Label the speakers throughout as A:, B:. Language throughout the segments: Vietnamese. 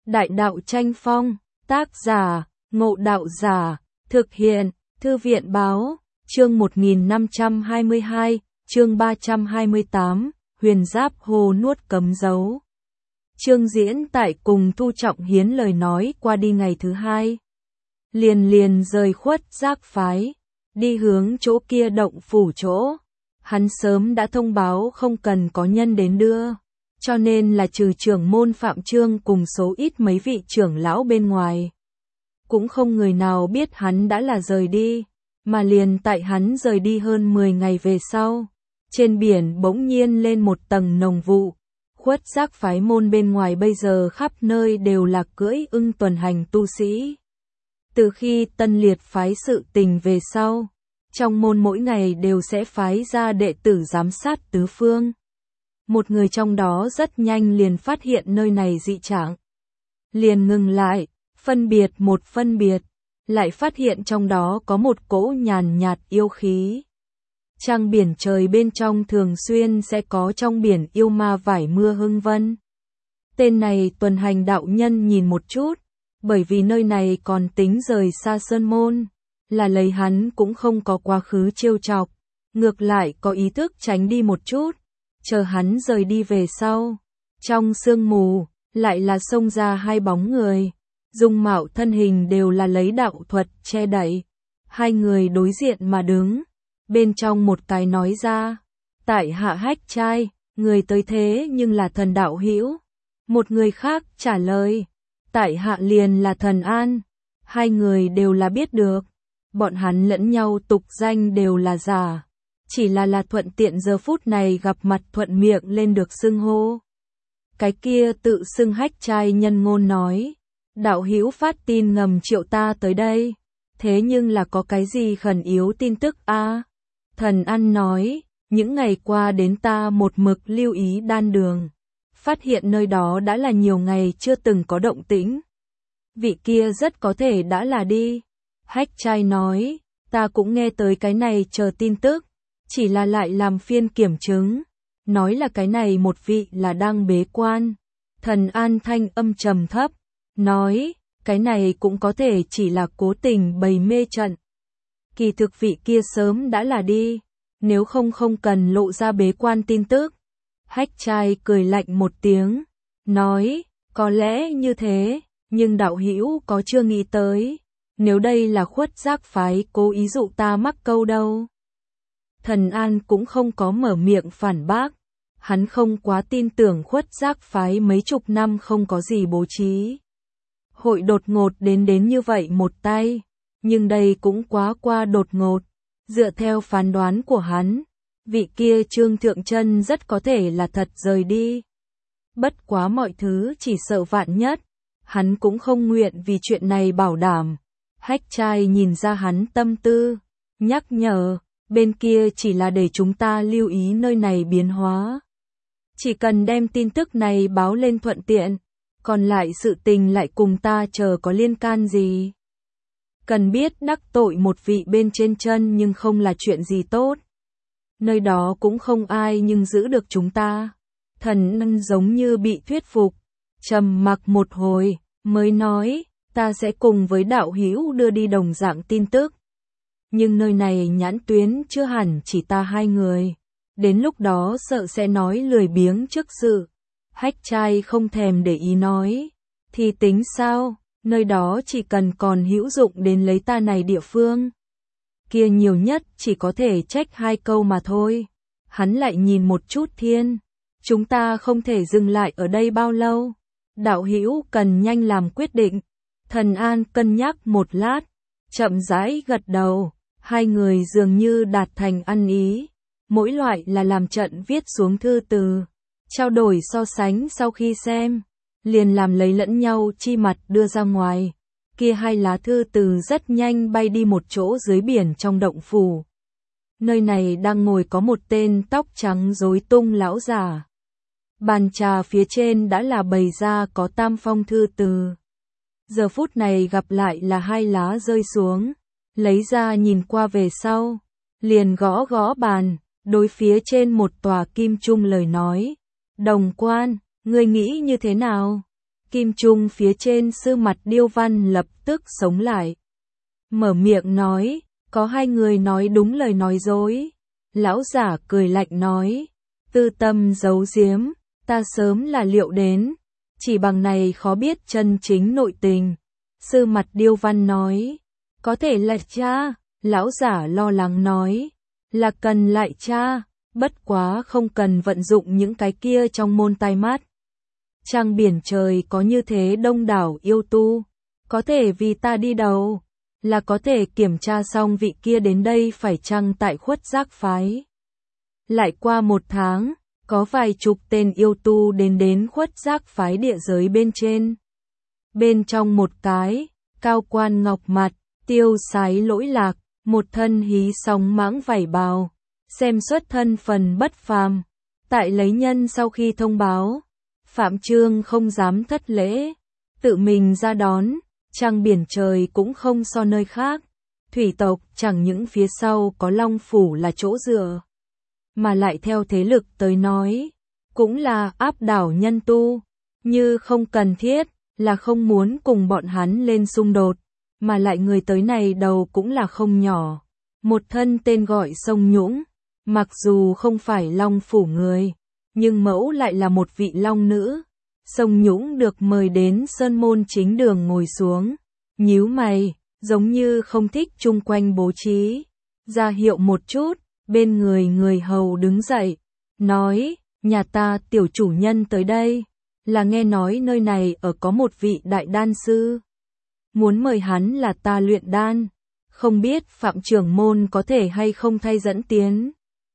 A: Đại đạo tranh phong, tác giả, Ngộ Đạo Giả, thực hiện, Thư viện Báo, chương 1522, chương 328, Huyền Giáp Hồ nuốt cấm dấu. Trương Diễn tại cùng Thu Trọng Hiến lời nói qua đi ngày thứ hai. Liền rời Khuất Giác phái, đi hướng chỗ kia động phủ chỗ. Hắn sớm đã thông báo không cần có nhân đến đưa, cho nên là trừ trưởng môn Phạm Trương cùng số ít mấy vị trưởng lão bên ngoài. Cũng không người nào biết hắn đã là rời đi, mà liền tại hắn rời đi hơn 10 ngày về sau. Trên biển bỗng nhiên lên một tầng nồng vụ. Khuất Giác phái môn bên ngoài bây giờ khắp nơi đều là cưỡi ưng tuần hành tu sĩ. Từ khi Tân Liệt phái sự tình về sau, trong môn mỗi ngày đều sẽ phái ra đệ tử giám sát tứ phương. Một người trong đó rất nhanh liền phát hiện nơi này dị trạng. Liền ngừng lại, phân biệt, lại phát hiện trong đó có một cỗ nhàn nhạt yêu khí. Trăng biển trời bên trong thường xuyên sẽ có trong biển yêu ma vải mưa hưng vân. Tên này tuần hành đạo nhân nhìn một chút, bởi vì nơi này còn tính rời xa sơn môn, là lấy hắn cũng không có quá khứ trêu chọc, ngược lại có ý thức tránh đi một chút, chờ hắn rời đi về sau. Trong sương mù, lại là xông ra hai bóng người, dung mạo thân hình đều là lấy đạo thuật che đậy. Hai người đối diện mà đứng, bên trong một cái nói ra, tại hạ Hách Trai, người tới thế nhưng là thần đạo hữu. Một người khác trả lời, tại hạ liền là Thần An. Hai người đều là biết được, bọn hắn lẫn nhau tục danh đều là giả, chỉ là thuận tiện giờ phút này gặp mặt thuận miệng lên được xưng hô. Cái kia tự xưng Hách Trai nhân ngôn nói, đạo hữu phát tin ngầm triệu ta tới đây, thế nhưng là có cái gì khẩn yếu tin tức a? Thần An nói, những ngày qua đến ta một mực lưu ý đan đường, phát hiện nơi đó đã là nhiều ngày chưa từng có động tĩnh. Vị kia rất có thể đã là đi. Hách Trai nói, ta cũng nghe tới cái này chờ tin tức, chỉ là lại làm phiên kiểm chứng, nói là cái này một vị là đang bế quan. Thần An thanh âm trầm thấp, nói, cái này cũng có thể chỉ là cố tình bày mê trận. Kỳ thực vị kia sớm đã là đi, nếu không cần lộ ra bế quan tin tức. Hách Trai cười lạnh một tiếng, nói, có lẽ như thế, nhưng đạo hữu có chưa nghĩ tới, nếu đây là Khuất Giác phái cố ý dụ ta mắc câu đâu. Thần An cũng không có mở miệng phản bác, hắn không quá tin tưởng Khuất Giác phái mấy chục năm không có gì bố trí. Hội đột ngột đến như vậy một tay, nhưng đây cũng quá qua đột ngột. Dựa theo phán đoán của hắn, vị kia Trương Thượng Chân rất có thể là thật rời đi. Bất quá mọi thứ chỉ sợ vạn nhất, hắn cũng không nguyện vì chuyện này bảo đảm. Hách Trai nhìn ra hắn tâm tư, nhắc nhở, bên kia chỉ là để chúng ta lưu ý nơi này biến hóa. Chỉ cần đem tin tức này báo lên thuận tiện, còn lại sự tình lại cùng ta chờ có liên can gì. Cần biết đắc tội một vị bên trên chân nhưng không là chuyện gì tốt. Nơi đó cũng không ai nhưng giữ được chúng ta. Thần Ân giống như bị thuyết phục, trầm mặc một hồi, mới nói, ta sẽ cùng với đạo hữu đưa đi đồng dạng tin tức. Nhưng nơi này nhãn tuyến chưa hẳn chỉ ta hai người, đến lúc đó sợ sẽ nói lười biếng trước sự. Hách Trai không thèm để ý nói, thì tính sao, nơi đó chỉ cần còn hữu dụng đến lấy ta này địa phương. Kia nhiều nhất chỉ có thể trách hai câu mà thôi. Hắn lại nhìn một chút Thiên, chúng ta không thể dừng lại ở đây bao lâu. Đạo hữu cần nhanh làm quyết định. Thần An cân nhắc một lát, chậm rãi gật đầu, hai người dường như đạt thành ăn ý. Mỗi loại là làm trận viết xuống thư từ, trao đổi so sánh sau khi xem, liền làm lấy lẫn nhau chi mặt đưa ra ngoài. Kia hai lá thư từ rất nhanh bay đi một chỗ dưới biển trong động phủ. Nơi này đang ngồi có một tên tóc trắng rối tung lão già. Bàn trà phía trên đã là bày ra có tam phong thư từ. Giờ phút này gặp lại là hai lá rơi xuống, lấy ra nhìn qua về sau, liền gõ gõ bàn, đối phía trên một tòa kim trung lời nói, Đồng Quan, ngươi nghĩ như thế nào? kim trung phía trên sư mặt điêu văn lập tức sống lại. Mở miệng nói, có hai người nói đúng lời nói dối. Lão giả cười lạnh nói, tư tâm giấu giếm, ta sớm là liệu đến, chỉ bằng này khó biết chân chính nội tình. Sư mặt điêu văn nói, có thể là cha. Lão giả lo lắng nói, là cần lại cha, bất quá không cần vận dụng những cái kia trong môn tai mắt. Trăng biển trời có như thế đông đảo yêu tu, có thể vì ta đi đầu, là có thể kiểm tra xong vị kia đến đây phải chăng tại Khuất Giác phái. Lại qua 1 tháng, có vài chục tên yêu tu đến Khuất Giác phái địa giới bên trên. Bên trong một cái, cao quan ngọc mặt, tiêu sái lỗi lạc, một thân hí sóng mãng vảy bào, xem xuất thân phần bất phàm. Tại lấy nhân sau khi thông báo, Phạm Chương không dám thất lễ, tự mình ra đón, trăng biển trời cũng không so nơi khác. Thủy tộc chẳng những phía sau có Long Phủ là chỗ dựa, mà lại theo thế lực tới nói, cũng là áp đảo nhân tu, như không cần thiết, là không muốn cùng bọn hắn lên xung đột, mà lại người tới này đầu cũng là không nhỏ. Một thân tên gọi Sông Nhũng, mặc dù không phải Long Phủ người, nhưng mẫu lại là một vị long nữ. Sông Nhũng được mời đến Sơn Môn chính đường ngồi xuống, nhíu mày, giống như không thích chung quanh bố trí. Ra hiệu một chút, bên người hầu đứng dậy, nói, nhà ta tiểu chủ nhân tới đây, là nghe nói nơi này ở có một vị đại đan sư. Muốn mời hắn là ta luyện đan, không biết Phạm trưởng môn có thể hay không thay dẫn tiến.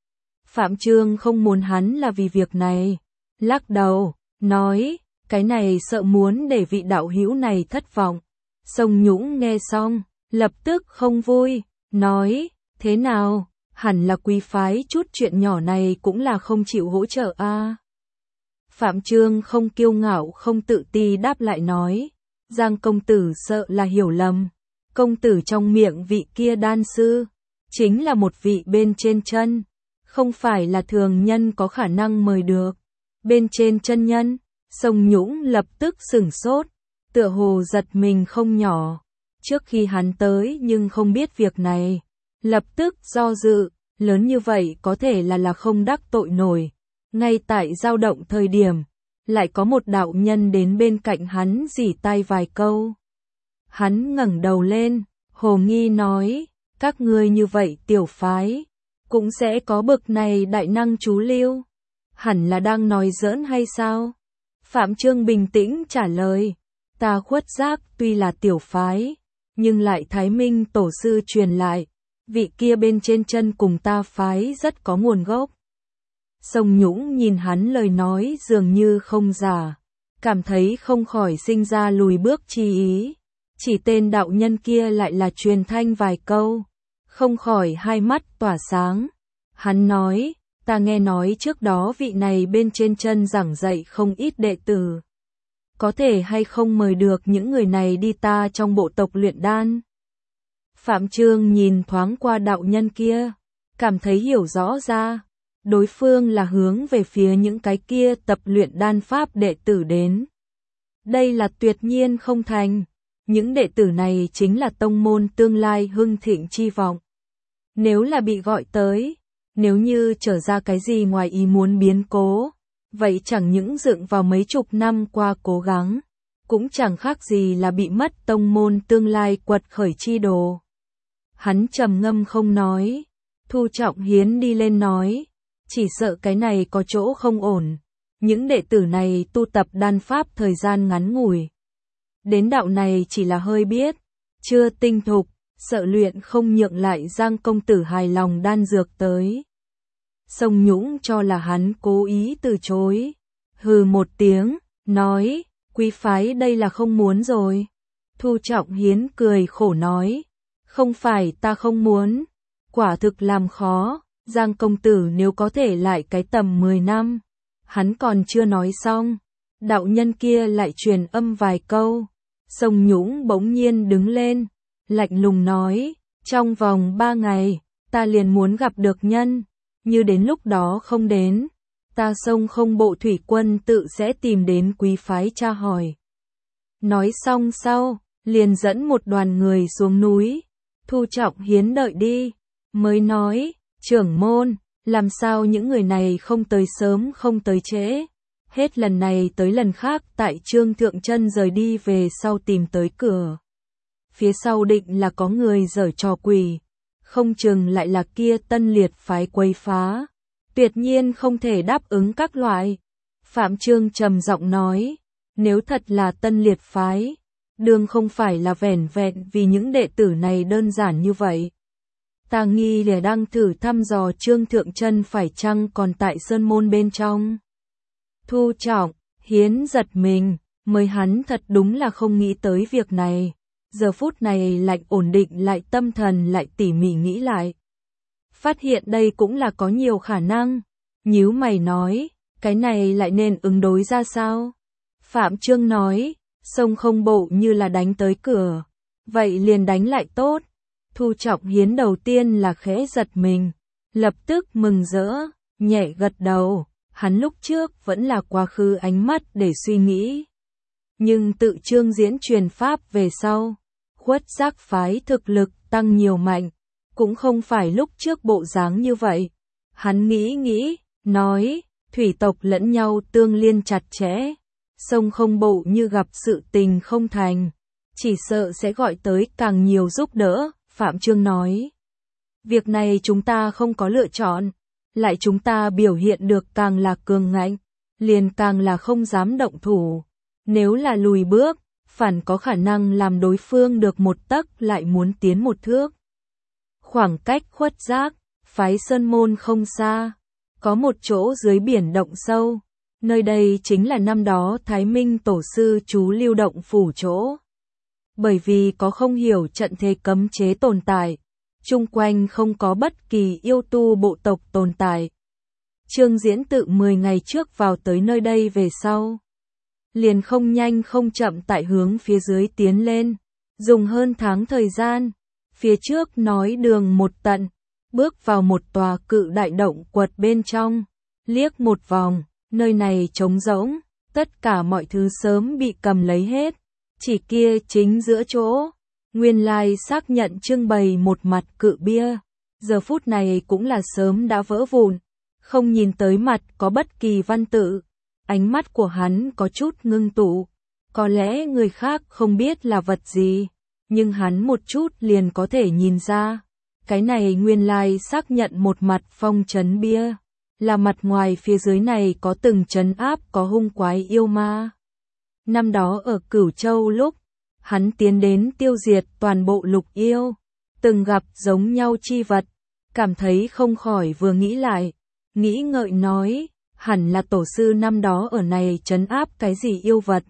A: Phạm Chương không muốn hắn là vì việc này, lắc đầu, nói, cái này sợ muốn để vị đạo hữu này thất vọng. Sông Nhũng nghe xong, lập tức không vui, nói, thế nào, hẳn là quý phái chút chuyện nhỏ này cũng là không chịu hỗ trợ a. Phạm Chương không kiêu ngạo không tự ti đáp lại nói, Giang công tử sợ là hiểu lầm, công tử trong miệng vị kia đan sư, chính là một vị bên trên chân, không phải là thường nhân có khả năng mời được. Bên trên chân nhân, Sông Nhũng lập tức sửng sốt, tựa hồ giật mình không nhỏ. Trước khi hắn tới nhưng không biết việc này, lập tức do dự, lớn như vậy có thể là không đắc tội nổi. Ngay tại dao động thời điểm, lại có một đạo nhân đến bên cạnh hắn rỉ tai vài câu. Hắn ngẩng đầu lên, hồ nghi nói, các ngươi như vậy tiểu phái, cũng sẽ có bực này đại năng chú lưu. Hẳn là đang nói giỡn hay sao? Phạm Chương bình tĩnh trả lời, ta Khuất Giác tuy là tiểu phái, nhưng lại Thái Minh tổ sư truyền lại, vị kia bên trên chân cùng ta phái rất có nguồn gốc. Sông Nhũng nhìn hắn lời nói dường như không giả, cảm thấy không khỏi sinh ra lùi bước chi ý. Chỉ tên đạo nhân kia lại là truyền thanh vài câu, không khỏi hai mắt tỏa sáng. Hắn nói, ta nghe nói trước đó vị này bên trên chân giảng dạy không ít đệ tử. Có thể hay không mời được những người này đi ta trong bộ tộc luyện đan? Phạm Chương nhìn thoáng qua đạo nhân kia, cảm thấy hiểu rõ ra, đối phương là hướng về phía những cái kia tập luyện đan pháp đệ tử đến. Đây là tuyệt nhiên không thành, những đệ tử này chính là tông môn tương lai hưng thịnh chi vọng. Nếu là bị gọi tới, nếu như trở ra cái gì ngoài ý muốn biến cố, vậy chẳng những dựng vào mấy chục năm qua cố gắng, cũng chẳng khác gì là bị mất tông môn tương lai quật khởi chi đồ. Hắn trầm ngâm không nói, Thu Trọng Hiến đi lên nói, chỉ sợ cái này có chỗ không ổn, những đệ tử này tu tập đan pháp thời gian ngắn ngủi. Đến đạo này chỉ là hơi biết, chưa tinh thục, sợ luyện không nhượng lại Giang công tử hài lòng đan dược tới. Sông Nhũng cho là hắn cố ý từ chối, hừ một tiếng, nói, quý phái đây là không muốn rồi. Thu Trọng Hiến cười khổ nói, không phải ta không muốn, quả thực làm khó, Giang công tử nếu có thể lại cái tầm 10 năm. Hắn còn chưa nói xong, đạo nhân kia lại truyền âm vài câu. Sông Nhũng bỗng nhiên đứng lên, lạnh lùng nói, trong vòng 3 ngày, ta liền muốn gặp được nhân, như đến lúc đó không đến, ta Sông không bộ thủy quân tự sẽ tìm đến quý phái tra hỏi. Nói xong sau, liền dẫn một đoàn người xuống núi. Thu Trọng Hiến đợi đi, mới nói, trưởng môn, làm sao những người này không tới sớm không tới trễ. Hết lần này tới lần khác tại Trương Thượng Chân rời đi về sau tìm tới cửa. Phía sau định là có người giở trò quỷ, không chừng lại là kia Tân Liệt phái quấy phá. Tuyệt nhiên không thể đáp ứng các loại. Phạm Trương trầm giọng nói, nếu thật là Tân Liệt phái, đương không phải là vẻn vẹn vì những đệ tử này đơn giản như vậy. Ta nghi là đang thử thăm dò Trương Thượng Chân phải chăng còn tại sơn môn bên trong. Thu Trọng Hiến giật mình, mới hắn thật đúng là không nghĩ tới việc này. Giờ phút này lại ổn định lại tâm thần lại tỉ mỉ nghĩ lại. Phát hiện đây cũng là có nhiều khả năng. Nhíu mày nói, cái này lại nên ứng đối ra sao? Phạm Trương nói, sông không bộ như là đánh tới cửa. Vậy liền đánh lại tốt. Thu Trọng Hiến đầu tiên là khẽ giật mình, lập tức mừng rỡ, nhẹ gật đầu. Hắn lúc trước vẫn là quá khứ ánh mắt để suy nghĩ. Nhưng tự Trương Diễn truyền pháp về sau, Khuất Giác phái thực lực tăng nhiều mạnh, cũng không phải lúc trước bộ dáng như vậy. Hắn nghĩ, nói, thủy tộc lẫn nhau tương liên chặt chẽ, sông không bộ như gặp sự tình không thành, chỉ sợ sẽ gọi tới càng nhiều giúp đỡ. Phạm Trương nói, việc này chúng ta không có lựa chọn, lại chúng ta biểu hiện được càng là cường ngạnh, liền càng là không dám động thủ. Nếu là lùi bước, phản có khả năng làm đối phương được một tấc lại muốn tiến một thước. Khoảng cách Khuất Giác phái sơn môn không xa, có một chỗ dưới biển động sâu, nơi đây chính là năm đó Thái Minh tổ sư chú lưu động phủ chỗ. Bởi vì có không hiểu trận thế cấm chế tồn tại, chung quanh không có bất kỳ yêu tu bộ tộc tồn tại. Trương Diễn tự 10 ngày trước vào tới nơi đây về sau, liền không nhanh không chậm tại hướng phía dưới tiến lên, dùng hơn tháng thời gian. Phía trước nói đường một tận, bước vào một tòa cự đại động quật bên trong, liếc một vòng, nơi này trống rỗng, tất cả mọi thứ sớm bị cầm lấy hết, chỉ kia chính giữa chỗ, nguyên lai xác nhận trưng bày một mặt cự bia, giờ phút này cũng là sớm đã vỡ vụn, không nhìn tới mặt có bất kỳ văn tự. Ánh mắt của hắn có chút ngưng tụ, có lẽ người khác không biết là vật gì, nhưng hắn một chút liền có thể nhìn ra. Cái này nguyên lai xác nhận một mặt phong trấn bia, là mặt ngoài phía dưới này có từng trấn áp có hung quái yêu ma. Năm đó ở Cửu Châu lúc, hắn tiến đến tiêu diệt toàn bộ lục yêu, từng gặp giống nhau chi vật, cảm thấy không khỏi vừa nghĩ lại, nghĩ ngợi nói, hẳn là tổ sư năm đó ở này trấn áp cái gì yêu vật.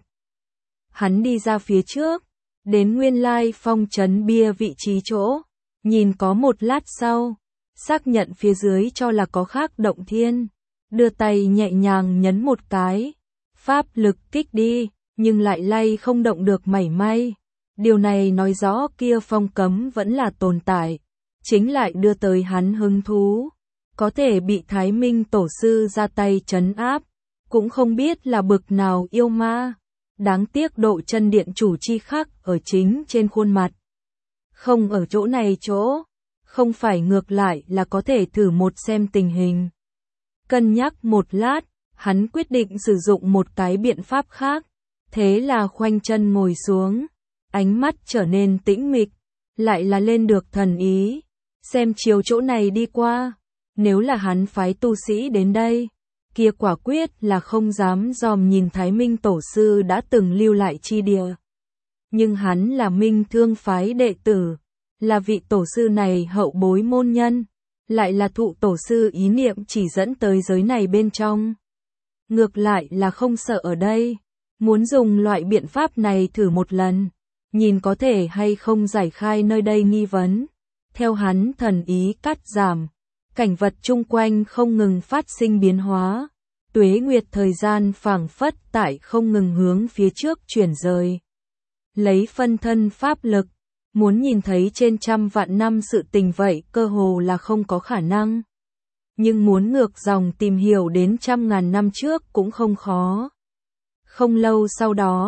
A: Hắn đi ra phía trước, đến nguyên lai phong trấn bia vị trí chỗ, nhìn có một lát sau, xác nhận phía dưới cho là có khác động thiên, đưa tay nhẹ nhàng nhấn một cái, pháp lực kích đi, nhưng lại lay không động được mảy may. Điều này nói rõ kia phong cấm vẫn là tồn tại, chính lại đưa tới hắn hứng thú. Có thể bị Thái Minh tổ sư ra tay trấn áp, cũng không biết là bực nào yêu ma. Đáng tiếc độ chân điện chủ chi khắc ở chính trên khuôn mặt. Không ở chỗ này chỗ, không phải ngược lại là có thể thử một xem tình hình. Cân nhắc một lát, hắn quyết định sử dụng một cái biện pháp khác, thế là khoanh chân ngồi xuống, ánh mắt trở nên tĩnh mịch, lại là lên được thần ý, xem chiều chỗ này đi qua. Nếu là hắn phái tu sĩ đến đây, kia quả quyết là không dám dòm nhìn Thái Minh tổ sư đã từng lưu lại chi địa. Nhưng hắn là Minh Thương phái đệ tử, là vị tổ sư này hậu bối môn nhân, lại là thụ tổ sư ý niệm chỉ dẫn tới giới này bên trong. Ngược lại là không sợ ở đây, muốn dùng loại biện pháp này thử một lần, nhìn có thể hay không giải khai nơi đây nghi vấn. Theo hắn thần ý cắt giảm, cảnh vật chung quanh không ngừng phát sinh biến hóa, tuế nguyệt thời gian phảng phất tại không ngừng hướng phía trước chuyển rời. Lấy phân thân pháp lực, muốn nhìn thấy trên trăm vạn năm sự tình vậy cơ hồ là không có khả năng. Nhưng muốn ngược dòng tìm hiểu đến trăm ngàn năm trước cũng không khó. Không lâu sau đó,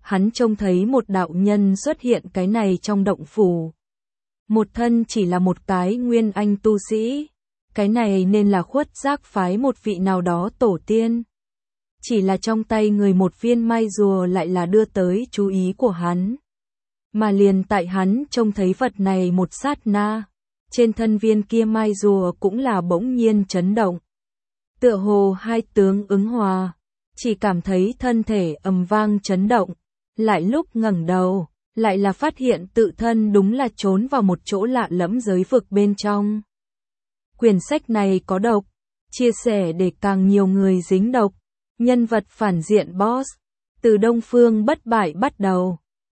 A: hắn trông thấy một đạo nhân xuất hiện cái này trong động phủ. Một thân chỉ là một cái nguyên anh tu sĩ, cái này nên là Khuất Giác phái một vị nào đó tổ tiên. Chỉ là trong tay người một viên mai rùa lại là đưa tới chú ý của hắn. Mà liền tại hắn trông thấy vật này một sát na, trên thân viên kia mai rùa cũng là bỗng nhiên chấn động. Tựa hồ hai tướng ứng hòa, chỉ cảm thấy thân thể ầm vang chấn động, lại lúc ngẩng đầu, lại là phát hiện tự thân đúng là trốn vào một chỗ lạ lẫm giới vực bên trong. Quyển sách này có độc, chia sẻ để càng nhiều người dính độc. Nhân vật phản diện boss, từ Đông Phương Bất Bại bắt đầu.